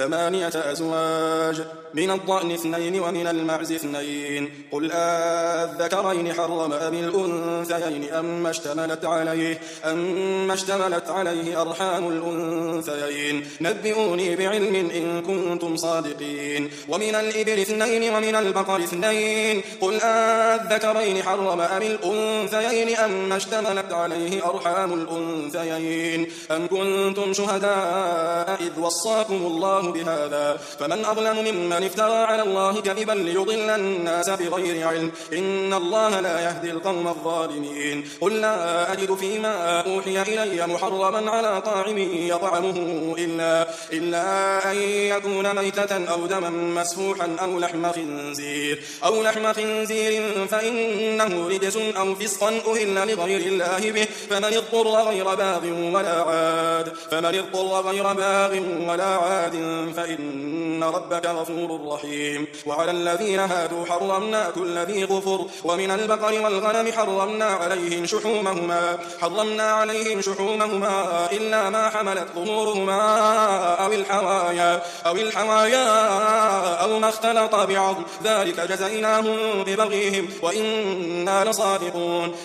ثمانية أزواج من الضأن 2 ومن المعز 2 قل الذكرين حرم أم الأنثيين أما اشتملت عليه أرحام الأنثيين نبئوني بعلم إن كنتم صادقين ومن الإبل 2 ومن البقر 2 قل الذكرين حرم أم الأنثيين أما اشتملت عليه أرحام الأنثيين أم كنتم شهداء إذ وصاكم الله بهذا فمن أظلم ممن افترى على الله كذبا ليضل الناس بغير علم إن الله لا يهدي القوم الظالمين قل لا أجد فيما أوحي إلي محرما على طاعم يطعمه إلا أن يكون ميتة أو دما مسفوحا أو لحم خنزير فإنه رجس أو فسقا أهل لغير الله به فمن اضطر غير باغ ولا عاد فإن ربك غفور رحيم وعلى الذين هادوا حرمنا كل ذي ظفر ومن البقر والغنم حرمنا عليهم شحومهما إلا ما حملت ظهورهما أو الحوايا أو ما اختلط بعض ذلك جزيناهم ببغيهم وإنا لصادقون